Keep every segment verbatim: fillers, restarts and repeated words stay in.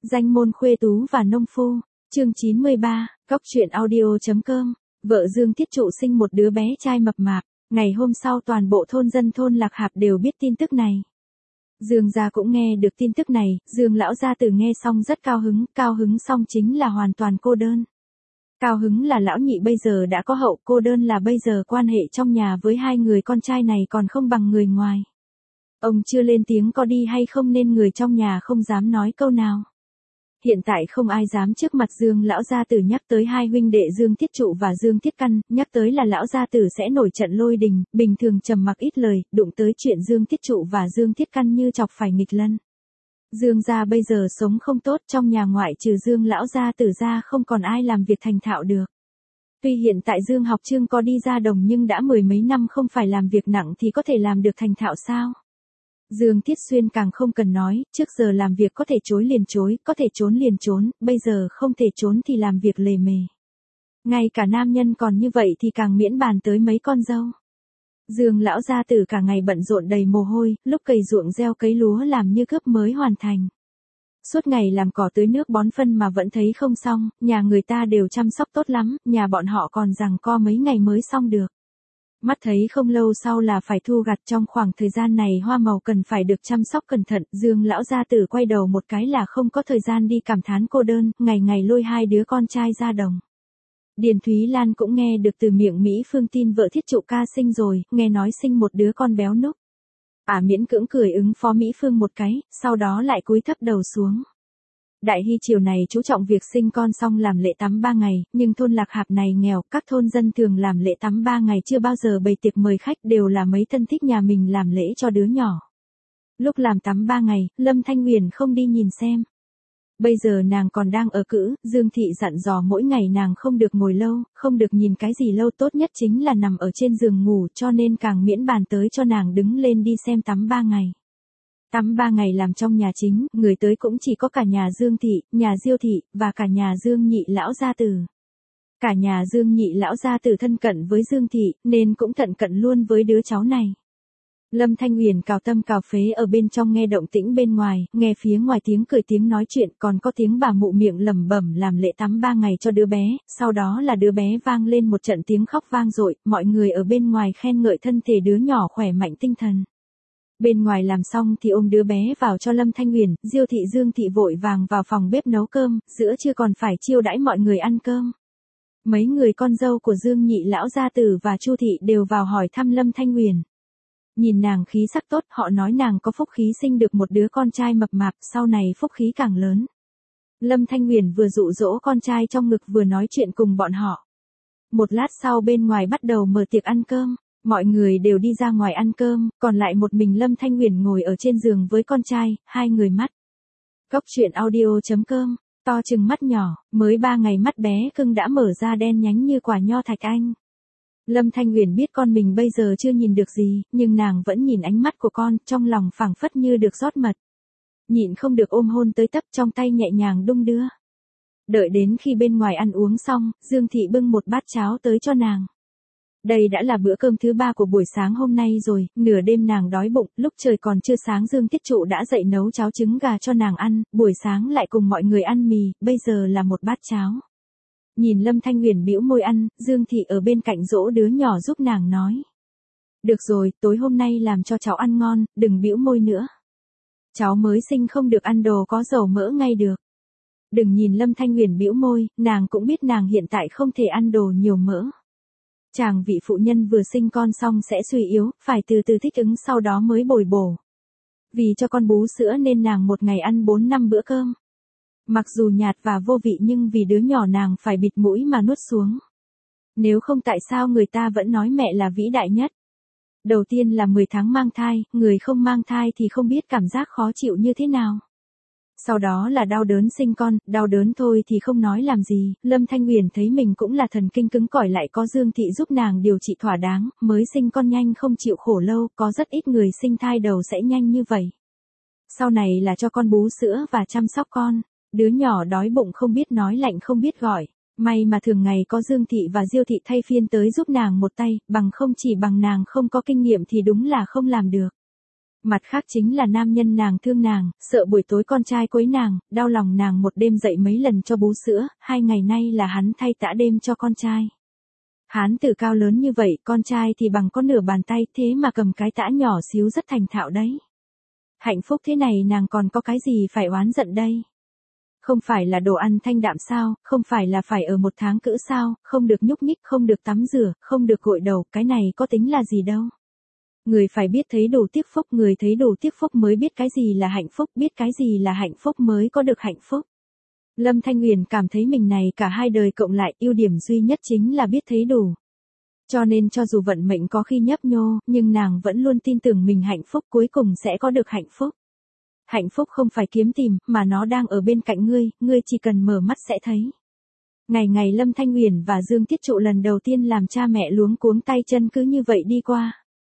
Danh môn khuê tú và nông phu, chương chín mươi ba, Cóc truyện audio.com, vợ Dương Thiết Trụ sinh một đứa bé trai mập mạp, ngày hôm sau toàn bộ thôn dân thôn Lạc Hạp đều biết tin tức này. Dương gia cũng nghe được tin tức này, Dương lão gia tử nghe xong rất cao hứng, cao hứng xong chính là hoàn toàn cô đơn. Cao hứng là lão nhị bây giờ đã có hậu, cô đơn là bây giờ quan hệ trong nhà với hai người con trai này còn không bằng người ngoài. Ông chưa lên tiếng có đi hay không nên người trong nhà không dám nói câu nào. Hiện tại không ai dám trước mặt Dương lão gia tử nhắc tới hai huynh đệ Dương Thiết Trụ và Dương Thiết Căn, nhắc tới là lão gia tử sẽ nổi trận lôi đình, bình thường trầm mặc ít lời, đụng tới chuyện Dương Thiết Trụ và Dương Thiết Căn như chọc phải nghịch lân. Dương gia bây giờ sống không tốt, trong nhà ngoại trừ Dương lão gia tử ra không còn ai làm việc thành thạo được. Tuy hiện tại Dương Học Trương có đi ra đồng nhưng đã mười mấy năm không phải làm việc nặng thì có thể làm được thành thạo sao? Dương Thiết Xuyên càng không cần nói, trước giờ làm việc có thể chối liền chối, có thể trốn liền trốn, bây giờ không thể trốn thì làm việc lề mề. Ngay cả nam nhân còn như vậy thì càng miễn bàn tới mấy con dâu. Dương lão gia tử cả ngày bận rộn đầy mồ hôi, lúc cày ruộng gieo cấy lúa làm như cướp mới hoàn thành. Suốt ngày làm cỏ tưới nước bón phân mà vẫn thấy không xong, nhà người ta đều chăm sóc tốt lắm, nhà bọn họ còn giằng co mấy ngày mới xong được. Mắt thấy không lâu sau là phải thu gặt, trong khoảng thời gian này hoa màu cần phải được chăm sóc cẩn thận, Dương lão gia tử quay đầu một cái là không có thời gian đi cảm thán cô đơn, ngày ngày lôi hai đứa con trai ra đồng. Điền Thúy Lan cũng nghe được từ miệng Mỹ Phương tin vợ Thiết Trụ ca sinh rồi, nghe nói sinh một đứa con béo núc. Ả à, miễn cưỡng cười ứng phó Mỹ Phương một cái, sau đó lại cúi thấp đầu xuống. Đại Hy chiều này chú trọng việc sinh con xong làm lễ tắm ba ngày, nhưng thôn Lạc Hạp này nghèo, các thôn dân thường làm lễ tắm ba ngày chưa bao giờ bày tiệc mời khách, đều là mấy thân thích nhà mình làm lễ cho đứa nhỏ. Lúc làm tắm ba ngày, Lâm Thanh Huyền không đi nhìn xem. Bây giờ nàng còn đang ở cữ, Dương Thị dặn dò mỗi ngày nàng không được ngồi lâu, không được nhìn cái gì lâu, tốt nhất chính là nằm ở trên giường ngủ, cho nên càng miễn bàn tới cho nàng đứng lên đi xem tắm ba ngày. Tắm ba ngày làm trong nhà chính, người tới cũng chỉ có cả nhà Dương Thị, nhà Diêu Thị, và cả nhà Dương Nhị lão gia tử. Cả nhà Dương Nhị lão gia tử thân cận với Dương Thị, nên cũng thận cận luôn với đứa cháu này. Lâm Thanh Huyền cào tâm cào phế ở bên trong nghe động tĩnh bên ngoài, nghe phía ngoài tiếng cười tiếng nói chuyện, còn có tiếng bà mụ miệng lẩm bẩm làm lễ tắm ba ngày cho đứa bé, sau đó là đứa bé vang lên một trận tiếng khóc vang dội, mọi người ở bên ngoài khen ngợi thân thể đứa nhỏ khỏe mạnh tinh thần. Bên ngoài làm xong thì ôm đứa bé vào cho Lâm Thanh Huyền, Diêu Thị Dương Thị vội vàng vào phòng bếp nấu cơm, giữa trưa còn phải chiêu đãi mọi người ăn cơm. Mấy người con dâu của Dương Nhị lão gia tử và Chu Thị đều vào hỏi thăm Lâm Thanh Huyền. Nhìn nàng khí sắc tốt, họ nói nàng có phúc khí sinh được một đứa con trai mập mạp, sau này phúc khí càng lớn. Lâm Thanh Huyền vừa dụ dỗ con trai trong ngực vừa nói chuyện cùng bọn họ. Một lát sau bên ngoài bắt đầu mở tiệc ăn cơm. Mọi người đều đi ra ngoài ăn cơm, còn lại một mình Lâm Thanh Huyền ngồi ở trên giường với con trai, hai người mắt. Cóc truyện audio.com, to chừng mắt nhỏ, mới ba ngày mắt bé cưng đã mở ra đen nhánh như quả nho thạch anh. Lâm Thanh Huyền biết con mình bây giờ chưa nhìn được gì, nhưng nàng vẫn nhìn ánh mắt của con, trong lòng phảng phất như được rót mật. Nhịn không được ôm hôn tới tấp, trong tay nhẹ nhàng đung đưa. Đợi đến khi bên ngoài ăn uống xong, Dương Thị bưng một bát cháo tới cho nàng. Đây đã là bữa cơm thứ ba của buổi sáng hôm nay rồi, nửa đêm nàng đói bụng, lúc trời còn chưa sáng Dương Thiết Trụ đã dậy nấu cháo trứng gà cho nàng ăn, buổi sáng lại cùng mọi người ăn mì, bây giờ là một bát cháo. Nhìn Lâm Thanh Huyền bĩu môi ăn, Dương Thị ở bên cạnh dỗ đứa nhỏ giúp nàng nói. Được rồi, tối hôm nay làm cho cháu ăn ngon, đừng bĩu môi nữa. Cháu mới sinh không được ăn đồ có dầu mỡ ngay được. Đừng nhìn Lâm Thanh Huyền bĩu môi, nàng cũng biết nàng hiện tại không thể ăn đồ nhiều mỡ. Chàng vị phụ nhân vừa sinh con xong sẽ suy yếu, phải từ từ thích ứng sau đó mới bồi bổ. Vì cho con bú sữa nên nàng một ngày ăn bốn năm bữa cơm. Mặc dù nhạt và vô vị nhưng vì đứa nhỏ nàng phải bịt mũi mà nuốt xuống. Nếu không tại sao người ta vẫn nói mẹ là vĩ đại nhất. Đầu tiên là mười tháng mang thai, người không mang thai thì không biết cảm giác khó chịu như thế nào. Sau đó là đau đớn sinh con, đau đớn thôi thì không nói làm gì, Lâm Thanh Huyền thấy mình cũng là thần kinh cứng cỏi lại có Dương Thị giúp nàng điều trị thỏa đáng, mới sinh con nhanh không chịu khổ lâu, có rất ít người sinh thai đầu sẽ nhanh như vậy. Sau này là cho con bú sữa và chăm sóc con, đứa nhỏ đói bụng không biết nói lạnh không biết gọi, may mà thường ngày có Dương Thị và Diêu Thị thay phiên tới giúp nàng một tay, bằng không chỉ bằng nàng không có kinh nghiệm thì đúng là không làm được. Mặt khác chính là nam nhân nàng thương nàng, sợ buổi tối con trai quấy nàng, đau lòng nàng một đêm dậy mấy lần cho bú sữa, hai ngày nay là hắn thay tã đêm cho con trai. Hán tử cao lớn như vậy, con trai thì bằng có nửa bàn tay, thế mà cầm cái tã nhỏ xíu rất thành thạo đấy. Hạnh phúc thế này nàng còn có cái gì phải oán giận đây? Không phải là đồ ăn thanh đạm sao, không phải là phải ở một tháng cữ sao, không được nhúc nhích, không được tắm rửa, không được gội đầu, cái này có tính là gì đâu. Người phải biết thấy đủ tiếc phúc, người thấy đủ tiếc phúc mới biết cái gì là hạnh phúc, biết cái gì là hạnh phúc mới có được hạnh phúc. Lâm Thanh Huyền cảm thấy mình này cả hai đời cộng lại, ưu điểm duy nhất chính là biết thấy đủ. Cho nên cho dù vận mệnh có khi nhấp nhô, nhưng nàng vẫn luôn tin tưởng mình hạnh phúc cuối cùng sẽ có được hạnh phúc. Hạnh phúc không phải kiếm tìm, mà nó đang ở bên cạnh ngươi, ngươi chỉ cần mở mắt sẽ thấy. Ngày ngày Lâm Thanh Huyền và Dương Tiết Trụ lần đầu tiên làm cha mẹ luống cuống tay chân cứ như vậy đi qua.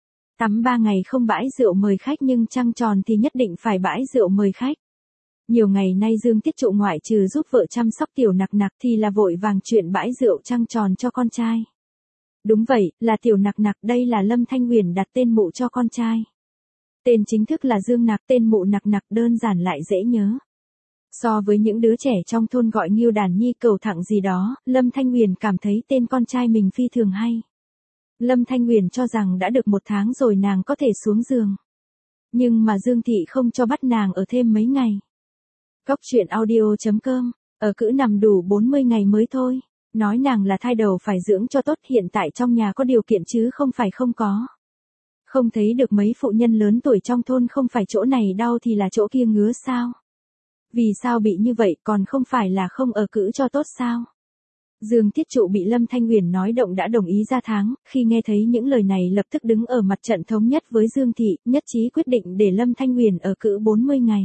Tắm ba ngày không bãi rượu mời khách nhưng trăng tròn thì nhất định phải bãi rượu mời khách. Nhiều ngày nay Dương Tiết Trụ ngoại trừ giúp vợ chăm sóc tiểu nặc nặc thì là vội vàng chuyện bãi rượu trăng tròn cho con trai. Đúng vậy, là tiểu nặc nặc, đây là Lâm Thanh Huyền đặt tên mụ cho con trai. Tên chính thức là Dương Nặc, tên mụ nặc nặc đơn giản lại dễ nhớ. So với những đứa trẻ trong thôn gọi Nghiêu Đàn Nhi cầu thẳng gì đó, Lâm Thanh Huyền cảm thấy tên con trai mình phi thường hay. Lâm Thanh Huyền cho rằng đã được một tháng rồi nàng có thể xuống giường. Nhưng mà Dương Thị không cho bắt nàng ở thêm mấy ngày. Cóc truyện audio chấm com, ở cữ nằm đủ bốn mươi ngày mới thôi. Nói nàng là thai đầu phải dưỡng cho tốt, hiện tại trong nhà có điều kiện chứ không phải không có. Không thấy được mấy phụ nhân lớn tuổi trong thôn không phải chỗ này đau thì là chỗ kia ngứa sao? Vì sao bị như vậy, còn không phải là không ở cữ cho tốt sao? Dương Tiết Trụ bị Lâm Thanh Huyền nói động đã đồng ý ra tháng, khi nghe thấy những lời này lập tức đứng ở mặt trận thống nhất với Dương Thị, nhất trí quyết định để Lâm Thanh Huyền ở cữ bốn mươi ngày.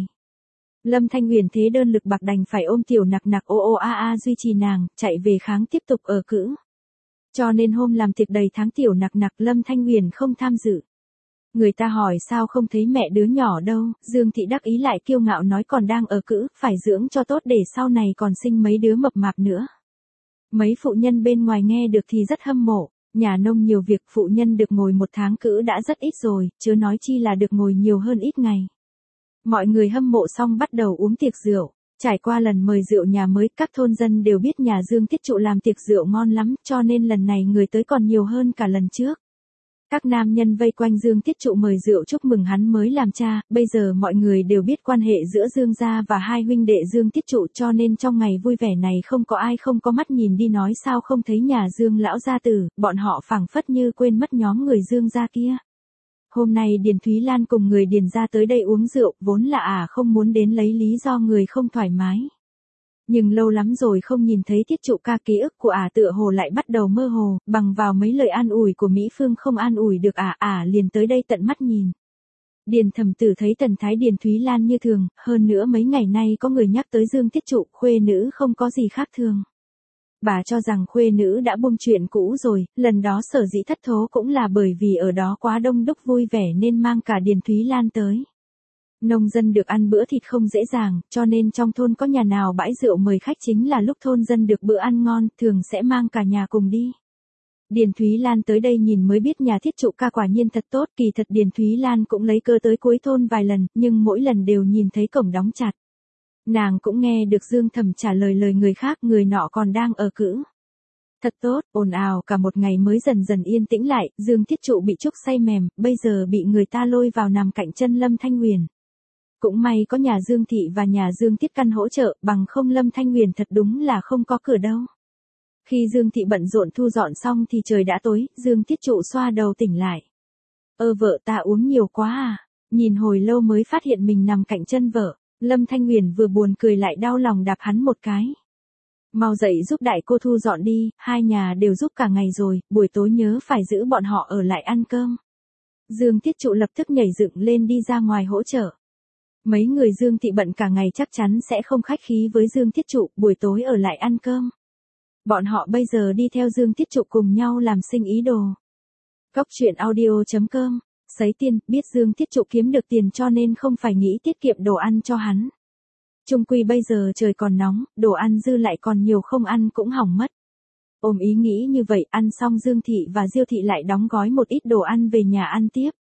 Lâm Thanh Huyền thế đơn lực bạc đành phải ôm tiểu nặc nặc ô ô a a duy trì nàng, chạy về kháng tiếp tục ở cữ. Cho nên hôm làm tiệc đầy tháng tiểu nặc nặc Lâm Thanh Huyền không tham dự. Người ta hỏi sao không thấy mẹ đứa nhỏ đâu, Dương Thị đắc ý lại kiêu ngạo nói còn đang ở cữ, phải dưỡng cho tốt để sau này còn sinh mấy đứa mập mạp nữa. Mấy phụ nhân bên ngoài nghe được thì rất hâm mộ, nhà nông nhiều việc phụ nhân được ngồi một tháng cữ đã rất ít rồi, chớ nói chi là được ngồi nhiều hơn ít ngày. Mọi người hâm mộ xong bắt đầu uống tiệc rượu, trải qua lần mời rượu nhà mới, các thôn dân đều biết nhà Dương Tiết Trụ làm tiệc rượu ngon lắm, cho nên lần này người tới còn nhiều hơn cả lần trước. Các nam nhân vây quanh Dương Tiết Trụ mời rượu chúc mừng hắn mới làm cha, bây giờ mọi người đều biết quan hệ giữa Dương gia và hai huynh đệ Dương Tiết Trụ cho nên trong ngày vui vẻ này không có ai không có mắt nhìn đi nói sao không thấy nhà Dương lão gia tử, bọn họ phảng phất như quên mất nhóm người Dương gia kia. Hôm nay Điền Thúy Lan cùng người Điền gia tới đây uống rượu, vốn là à không muốn đến lấy lý do người không thoải mái. Nhưng lâu lắm rồi không nhìn thấy Tiết Trụ ca, ký ức của ả à tựa hồ lại bắt đầu mơ hồ, bằng vào mấy lời an ủi của Mỹ Phương không an ủi được ả, ả liền tới đây tận mắt nhìn. Điền Thẩm Tử thấy thần thái Điền Thúy Lan như thường, hơn nữa mấy ngày nay có người nhắc tới Dương Tiết Trụ, khuê nữ không có gì khác thường. Bà cho rằng khuê nữ đã buông chuyện cũ rồi, lần đó sở dĩ thất thố cũng là bởi vì ở đó quá đông đúc vui vẻ nên mang cả Điền Thúy Lan tới. Nông dân được ăn bữa thịt không dễ dàng, cho nên trong thôn có nhà nào bãi rượu mời khách chính là lúc thôn dân được bữa ăn ngon, thường sẽ mang cả nhà cùng đi. Điền Thúy Lan tới đây nhìn mới biết nhà Thiết Trụ ca quả nhiên thật tốt, kỳ thật Điền Thúy Lan cũng lấy cơ tới cuối thôn vài lần, nhưng mỗi lần đều nhìn thấy cổng đóng chặt. Nàng cũng nghe được Dương Thẩm trả lời lời người khác, người nọ còn đang ở cữ. Thật tốt, ồn ào cả một ngày mới dần dần yên tĩnh lại, Dương Thiết Trụ bị trúc say mềm, bây giờ bị người ta lôi vào nằm cạnh chân Lâm Thanh Huyền. Cũng may có nhà Dương Thị và nhà Dương Tiết Căn hỗ trợ, bằng không Lâm Thanh Huyền thật đúng là không có cửa đâu. Khi Dương Thị bận rộn thu dọn xong thì trời đã tối, Dương Tiết Trụ xoa đầu tỉnh lại. Ơ vợ ta uống nhiều quá à, nhìn hồi lâu mới phát hiện mình nằm cạnh chân vợ, Lâm Thanh Huyền vừa buồn cười lại đau lòng đạp hắn một cái. Mau dậy giúp đại cô thu dọn đi, hai nhà đều giúp cả ngày rồi, buổi tối nhớ phải giữ bọn họ ở lại ăn cơm. Dương Tiết Trụ lập tức nhảy dựng lên đi ra ngoài hỗ trợ. Mấy người Dương Thị bận cả ngày chắc chắn sẽ không khách khí với Dương Tiết Trụ, buổi tối ở lại ăn cơm. Bọn họ bây giờ đi theo Dương Tiết Trụ cùng nhau làm sinh ý đồ. Cóc truyện audio chấm com, Sấy Tiên, biết Dương Tiết Trụ kiếm được tiền cho nên không phải nghĩ tiết kiệm đồ ăn cho hắn. Chung quy bây giờ trời còn nóng, đồ ăn dư lại còn nhiều không ăn cũng hỏng mất. Ôm ý nghĩ như vậy, ăn xong Dương Thị và Diêu Thị lại đóng gói một ít đồ ăn về nhà ăn tiếp.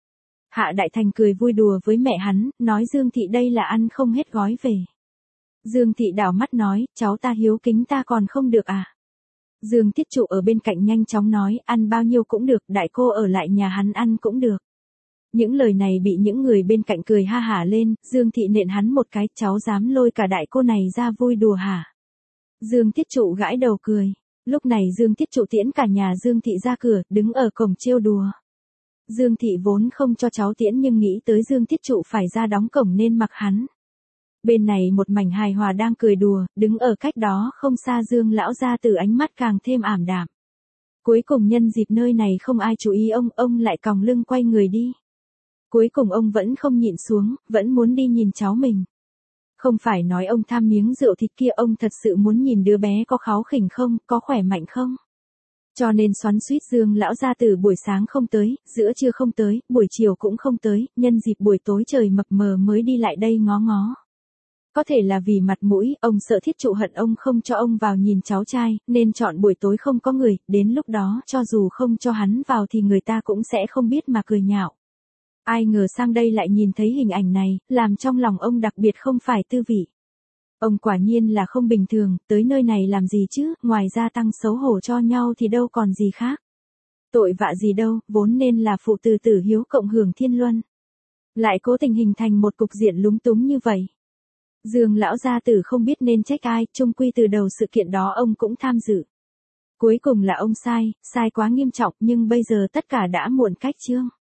Hạ Đại Thành cười vui đùa với mẹ hắn, nói Dương Thị đây là ăn không hết gói về. Dương Thị đảo mắt nói, cháu ta hiếu kính ta còn không được à? Dương Tiết Trụ ở bên cạnh nhanh chóng nói, ăn bao nhiêu cũng được, đại cô ở lại nhà hắn ăn cũng được. Những lời này bị những người bên cạnh cười ha hả lên, Dương Thị nện hắn một cái, cháu dám lôi cả đại cô này ra vui đùa hả? Dương Tiết Trụ gãi đầu cười. Lúc này Dương Tiết Trụ tiễn cả nhà Dương Thị ra cửa, đứng ở cổng trêu đùa. Dương Thị vốn không cho cháu tiễn nhưng nghĩ tới Dương Tiết Trụ phải ra đóng cổng nên mặc hắn. Bên này một mảnh hài hòa đang cười đùa, đứng ở cách đó không xa Dương lão gia tử ánh mắt càng thêm ảm đạm. Cuối cùng nhân dịp nơi này không ai chú ý ông, ông lại còng lưng quay người đi. Cuối cùng ông vẫn không nhịn xuống, vẫn muốn đi nhìn cháu mình. Không phải nói ông tham miếng rượu thịt kia, ông thật sự muốn nhìn đứa bé có kháu khỉnh không, có khỏe mạnh không. Cho nên xoắn xuýt Dương lão gia tử buổi sáng không tới, giữa trưa không tới, buổi chiều cũng không tới, nhân dịp buổi tối trời mập mờ mới đi lại đây ngó ngó. Có thể là vì mặt mũi, ông sợ Thiết Trụ hận ông không cho ông vào nhìn cháu trai, nên chọn buổi tối không có người, đến lúc đó cho dù không cho hắn vào thì người ta cũng sẽ không biết mà cười nhạo. Ai ngờ sang đây lại nhìn thấy hình ảnh này, làm trong lòng ông đặc biệt không phải tư vị. Ông quả nhiên là không bình thường, tới nơi này làm gì chứ, ngoài ra tăng xấu hổ cho nhau thì đâu còn gì khác. Tội vạ gì đâu, vốn nên là phụ tử tử hiếu cộng hưởng thiên luân. Lại cố tình hình thành một cục diện lúng túng như vậy. Dương lão gia tử không biết nên trách ai, chung quy từ đầu sự kiện đó ông cũng tham dự. Cuối cùng là ông sai, sai quá nghiêm trọng nhưng bây giờ tất cả đã muộn cách chương.